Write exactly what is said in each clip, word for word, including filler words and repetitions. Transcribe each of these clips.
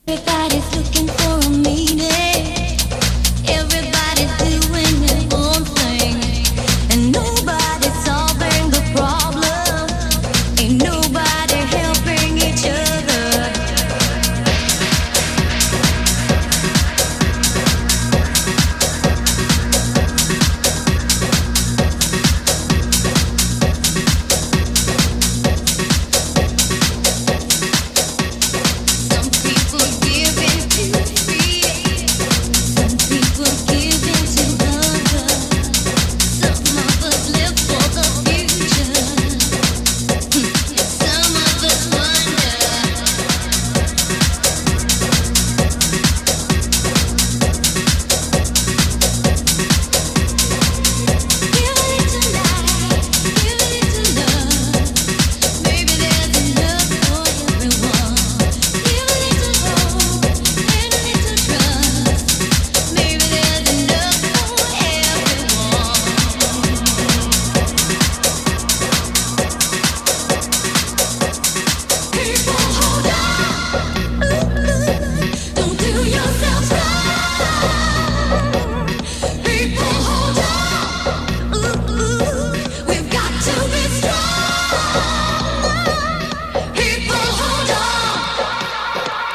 Everybody's looking for a meaning. Everybody's doing their own thing, and nobody's solving the problem. Ain't nobody helping each other. Some people give into greed. Some people give into hunger. Some of us live for the future. Some of us wonder. Give a little light, give a little love. Maybe there's enough for everyone. Give a little hope and a little trust. Maybe there's enough for everyone. People, hold on. Don't do yourself wrong. People, hold on. We've got to be strong. People, hold on.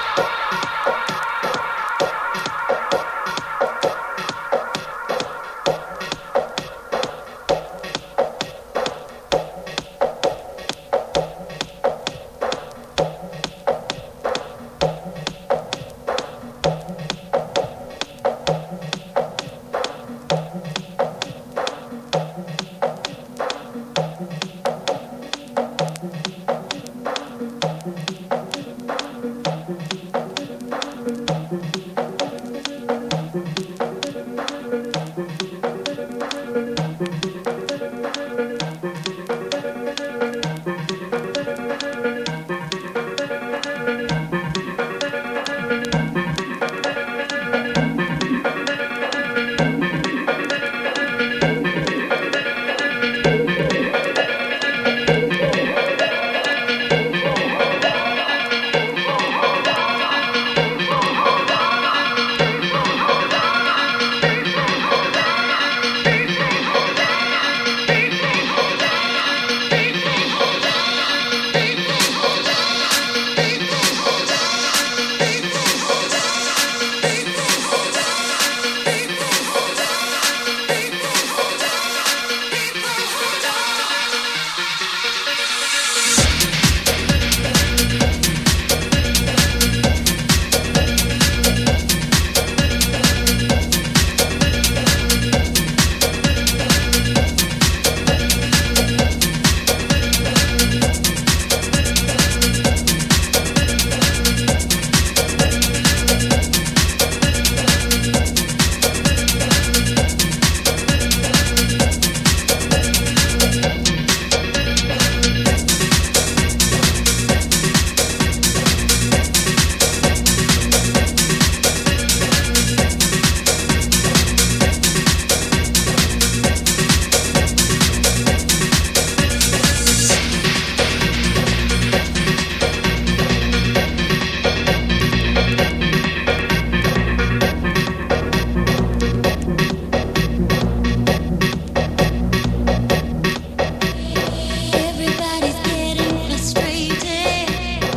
Everybody's getting frustrated.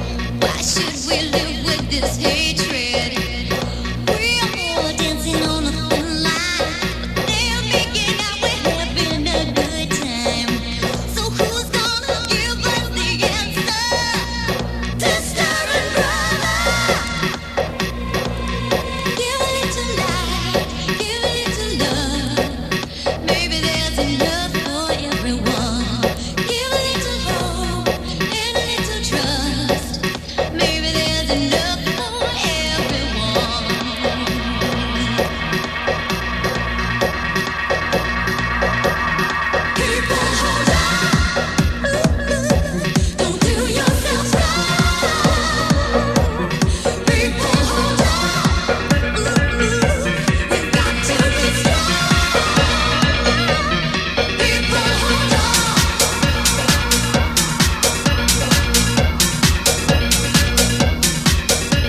Why should we live with this hatred? We are all dancing on a thin line, but they're making out we're having a good time. So who's gonna give us the answer to stir and brother? Give a little light, give a little love. Maybe there's enough for everyone. Give a little hope and a little trust. Maybe there's enough for everyone. People, hold on. Don't do yourself wrong. People, hold on. We've got to be strong. People, hold on.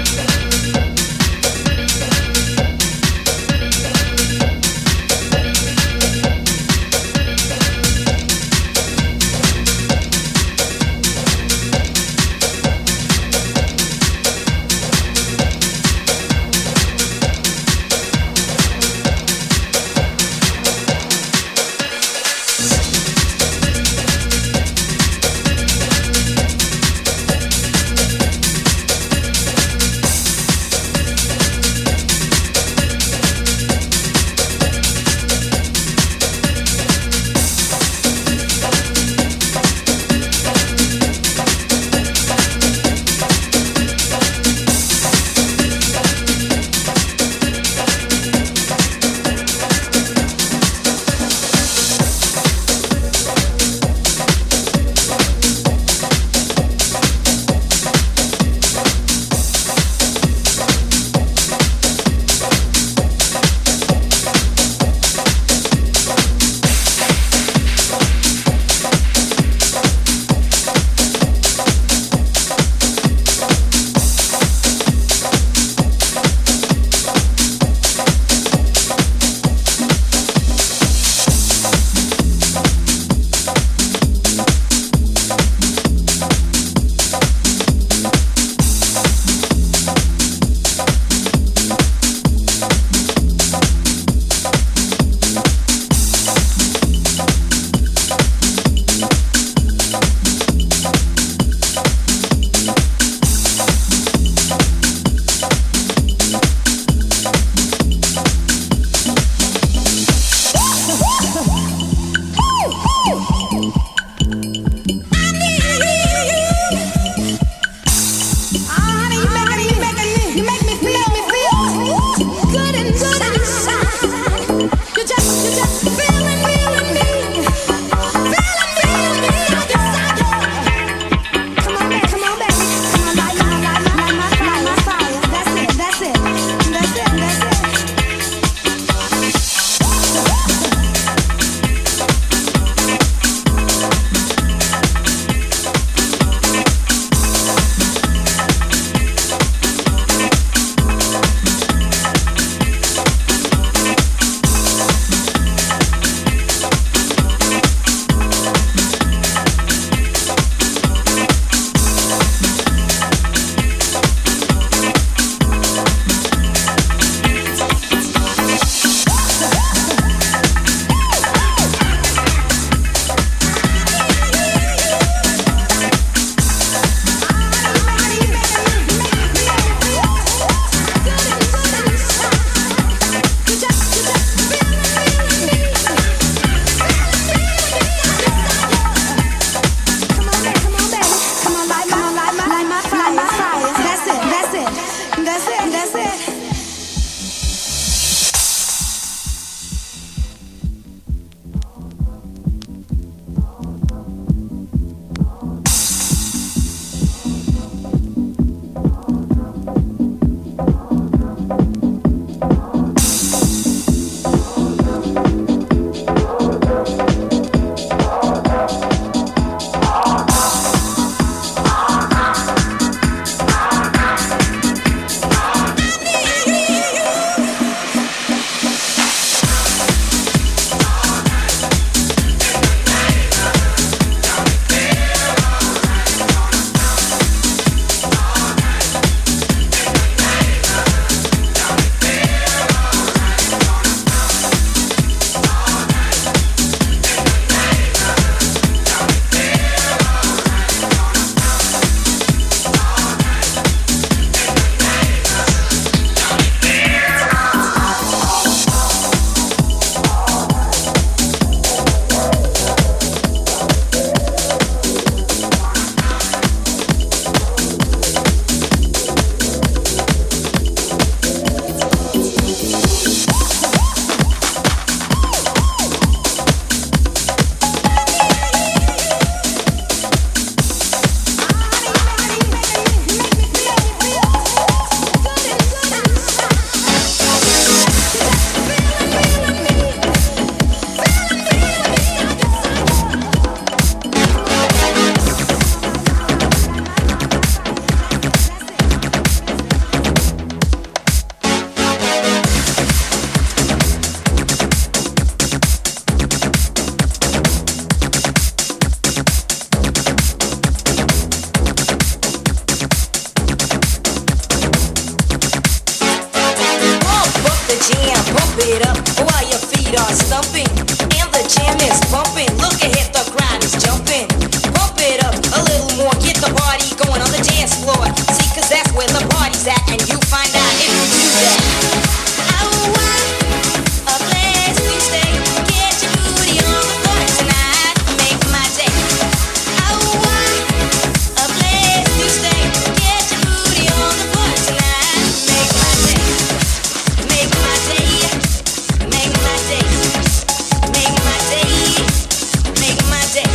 stumping, and the jam is bumping. Look ahead, the crowd is jumping. Pump it up a little more, get the party going on the dance floor. See, cause that's where the party's at, and you find out if you do that. Oh, what a place to stay. Get your booty on the floor tonight. Make my day. Oh, what a place to stay. Get your booty on the floor tonight. Make my day. Make my day. Make my day. Make my day. Make my day.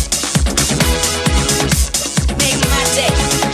Make my day.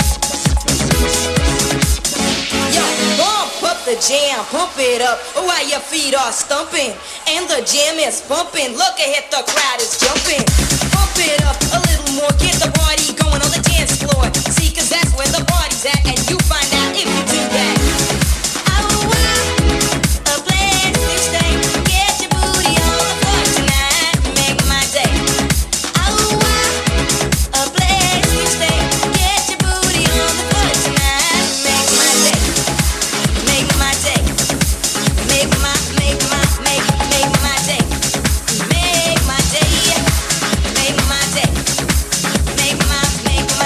Yo, bump up the jam, pump it up while your feet are stumping, and the jam is bumping. Look ahead, the crowd is jumping. Pump it up a little more, get the party going on the dance floor. See, cause that's where the party's at, and you find out if you do that. Oh, what a place to stay. Get your booty on the floor tonight. Make my day. Oh, what a place to stay. Get your booty on the floor tonight. Make my day. Make my day. Make my, make my, make, make my day. Make my day. Make my day. Make my, make my.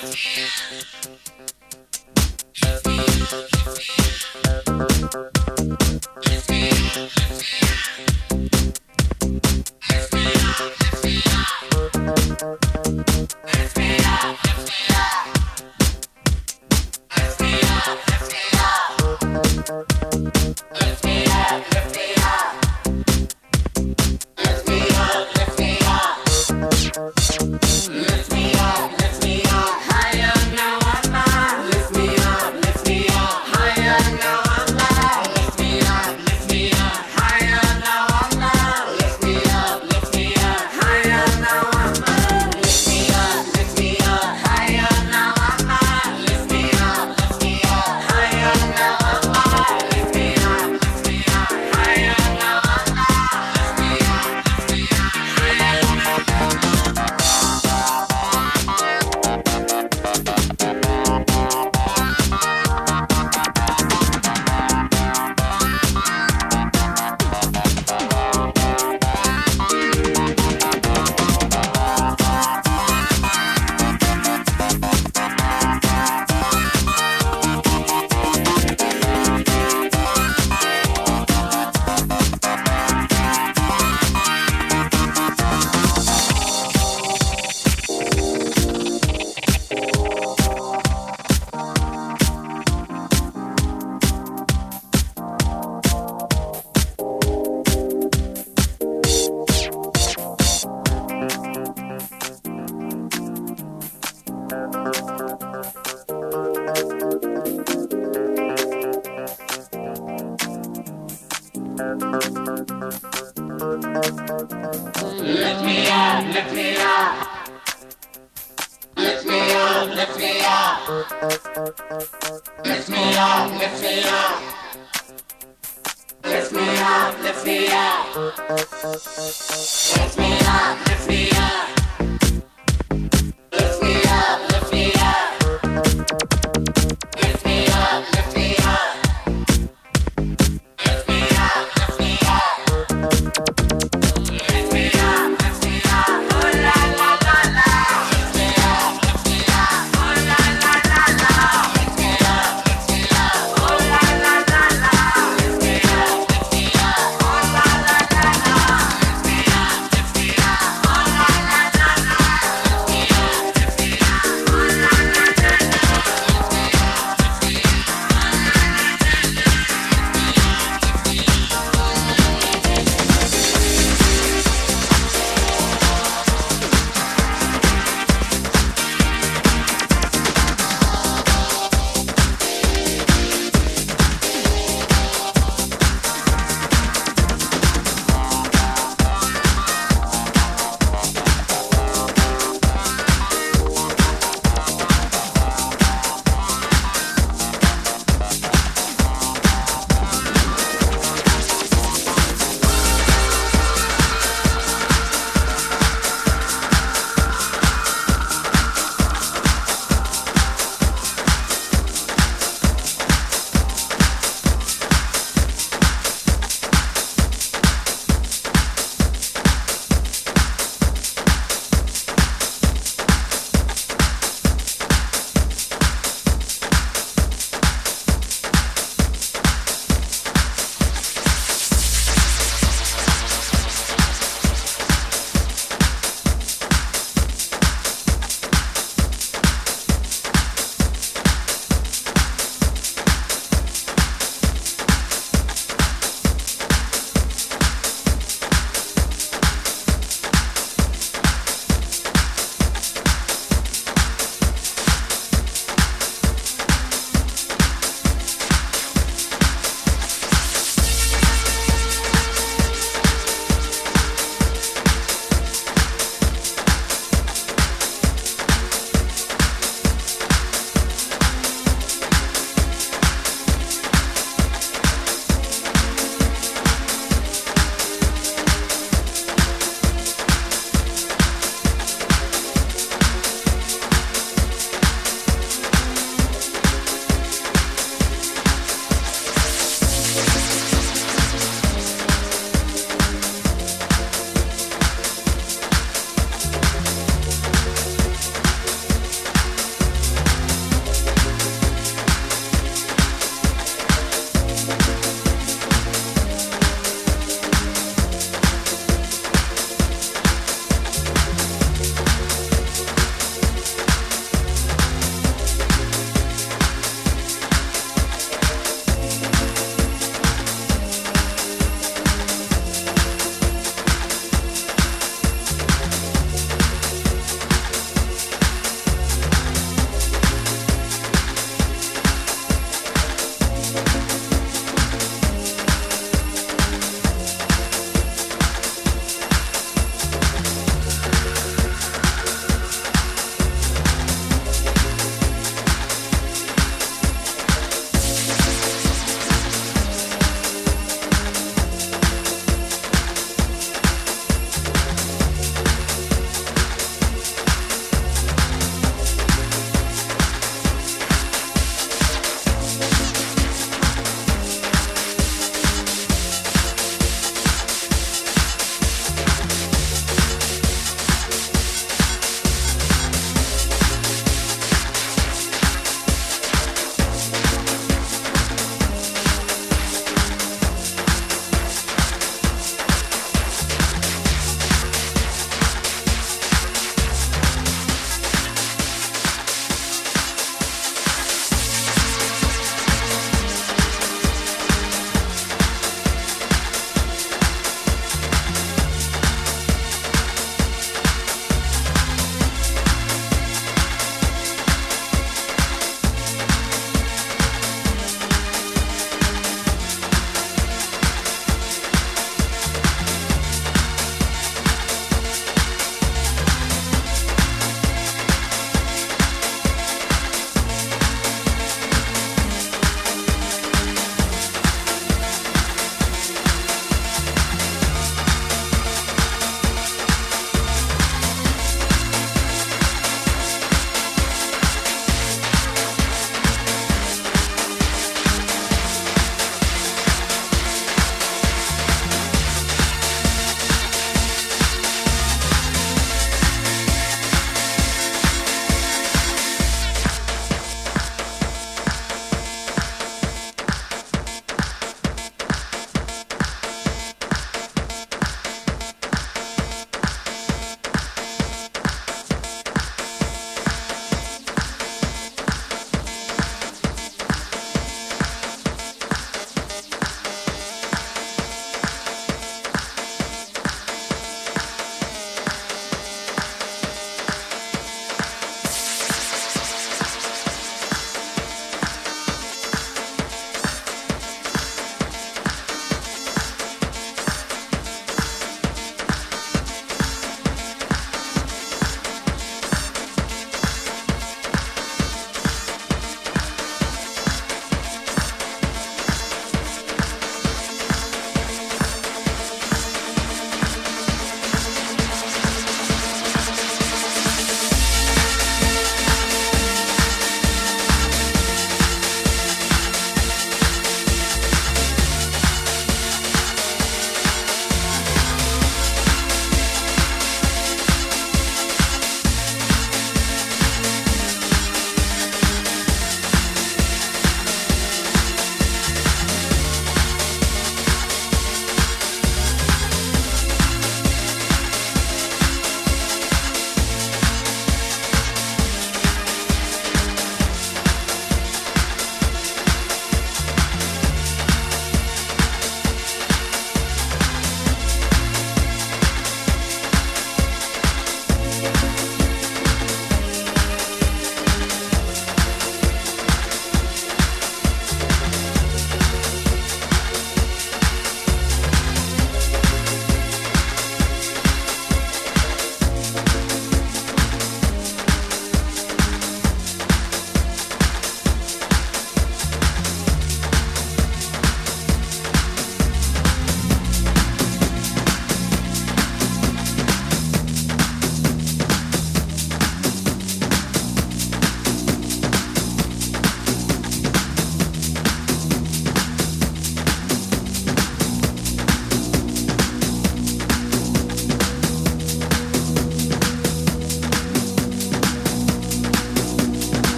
la la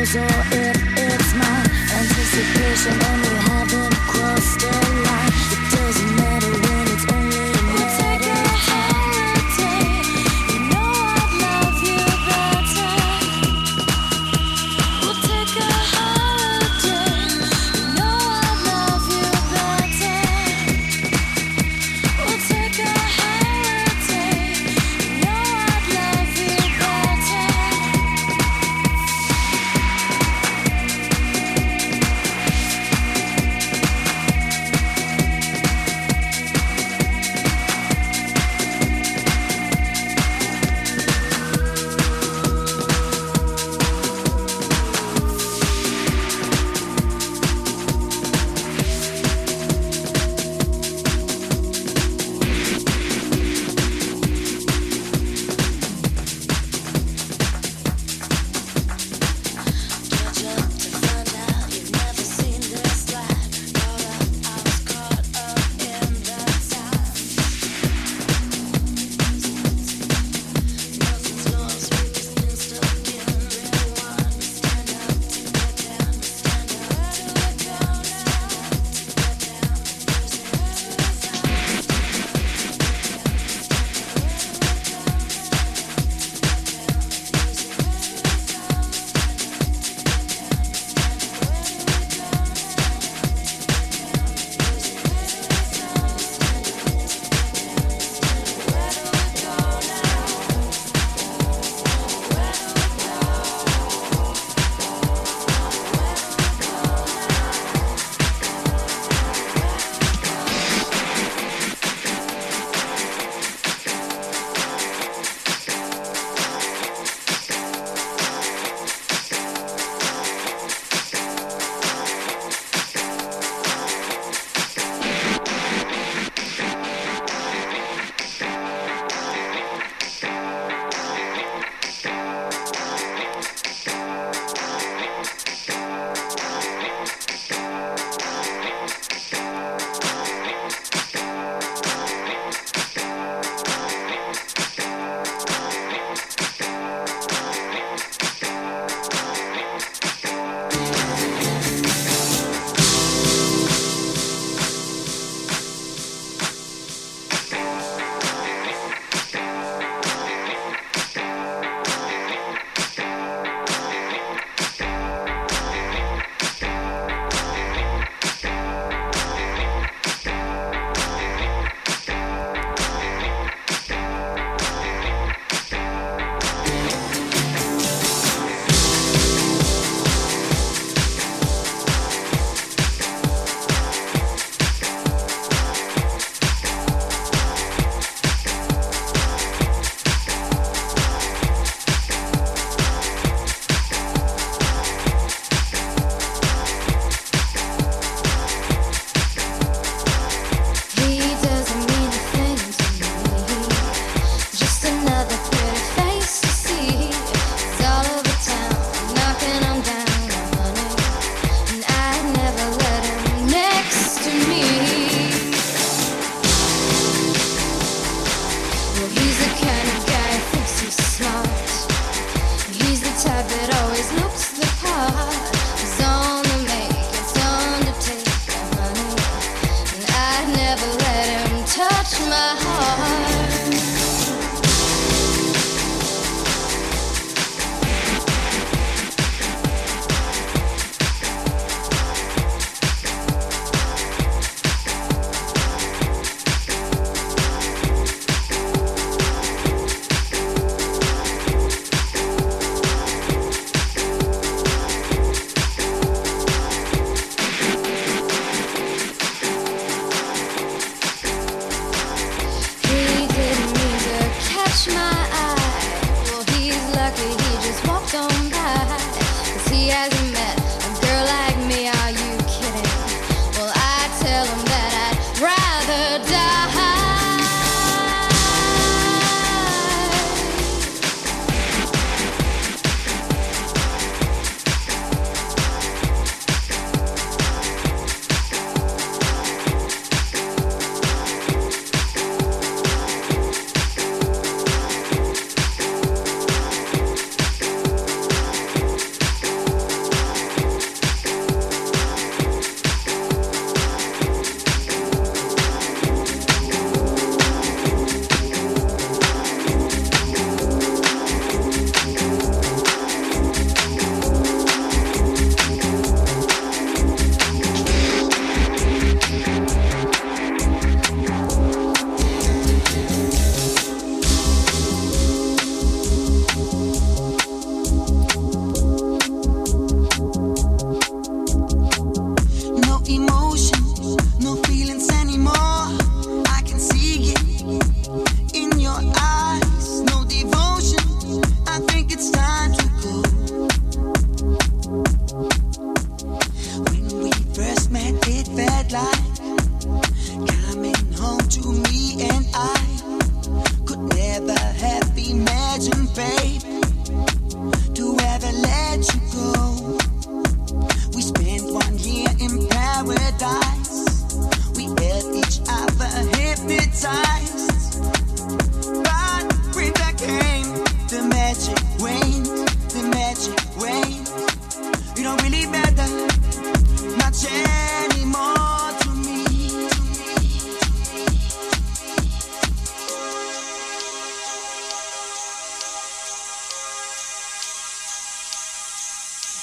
He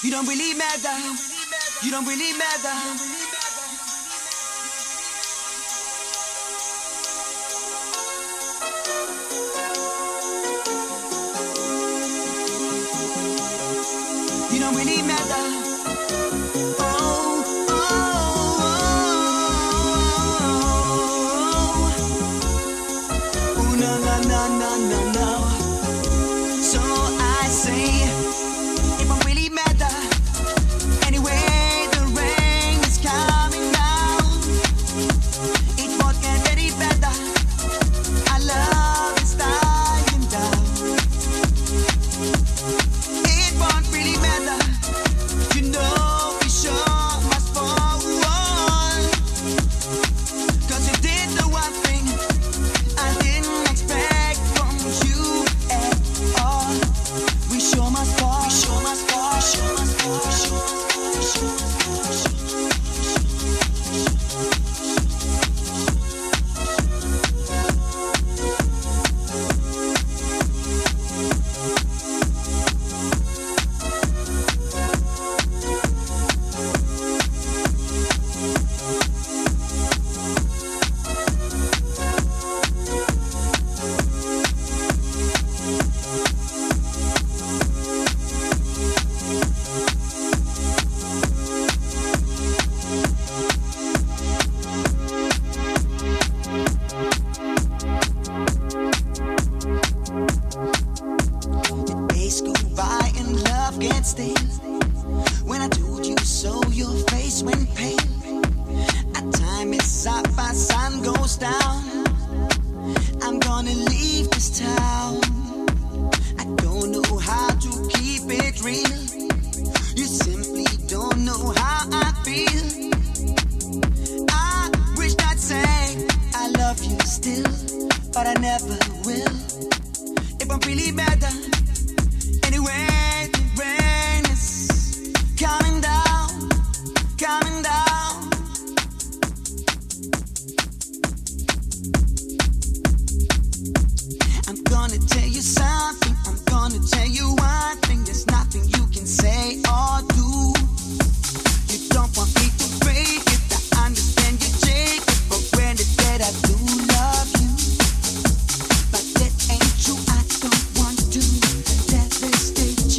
You don't really matter. You don't really matter. You don't really matter. Oh, oh, oh, oh, oh, no, no, no, no, no, no. So I say, it won't really matter. Anyway, the rain is coming down. It won't get any better. Our love is dying down. It won't really matter. You know we sure must fall. 'Cause you did the one thing I didn't expect from you at all. We sure must fall. We sure must fall. We sure must fall. We sure must fall. We sure must fall. We sure must days go by and love gets stale. When I told you so, your face went pale. Our time is up, our sun goes down. I'm gonna leave this town. I don't know how to keep it real. You simply don't know how I feel. I wish I'd say I love you still, but I never will. It won't really matter. Anyway, the rain is coming down, coming down. I'm gonna tell you something. I'm gonna tell you one thing. There's nothing you can say or do. You don't want me to break it. I understand you take it for granted that I do love you. But that ain't true. I don't want to devastate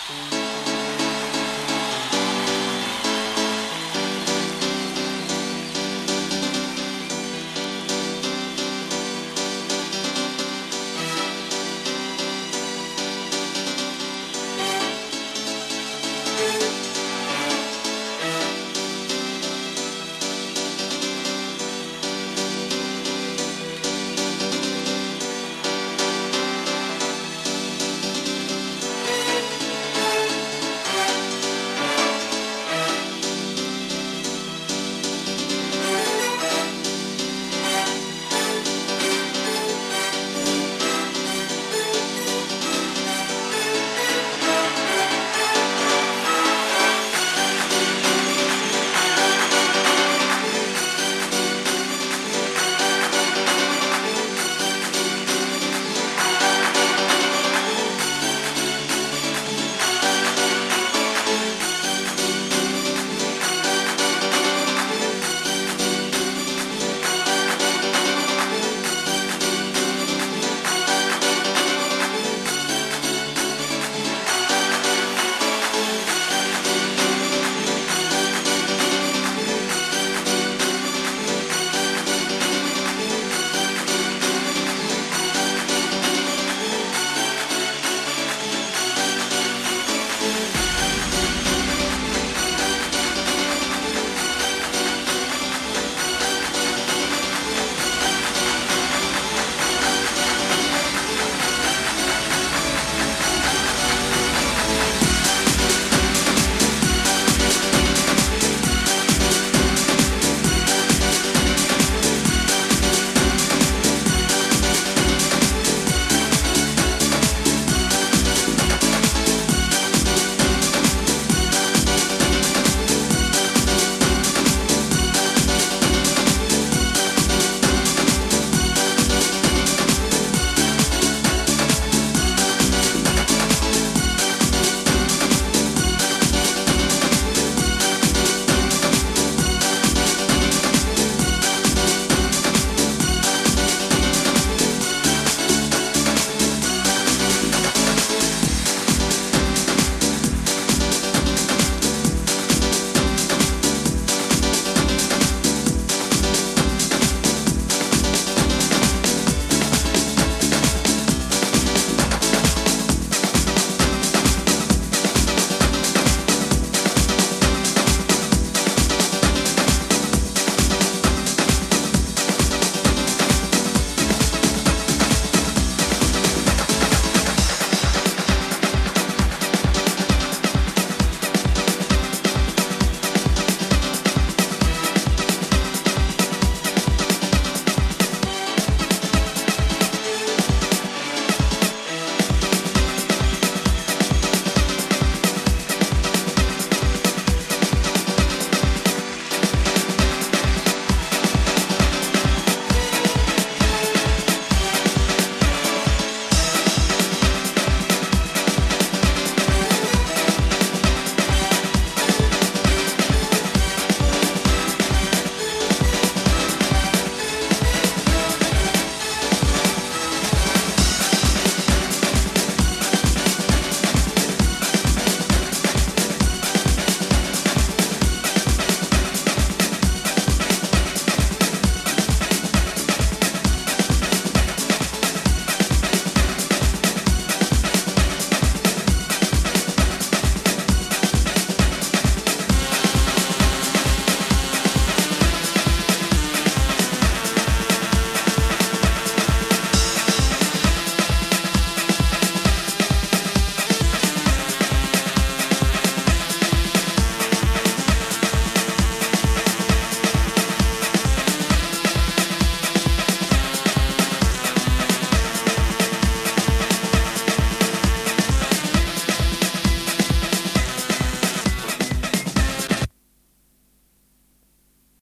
Thank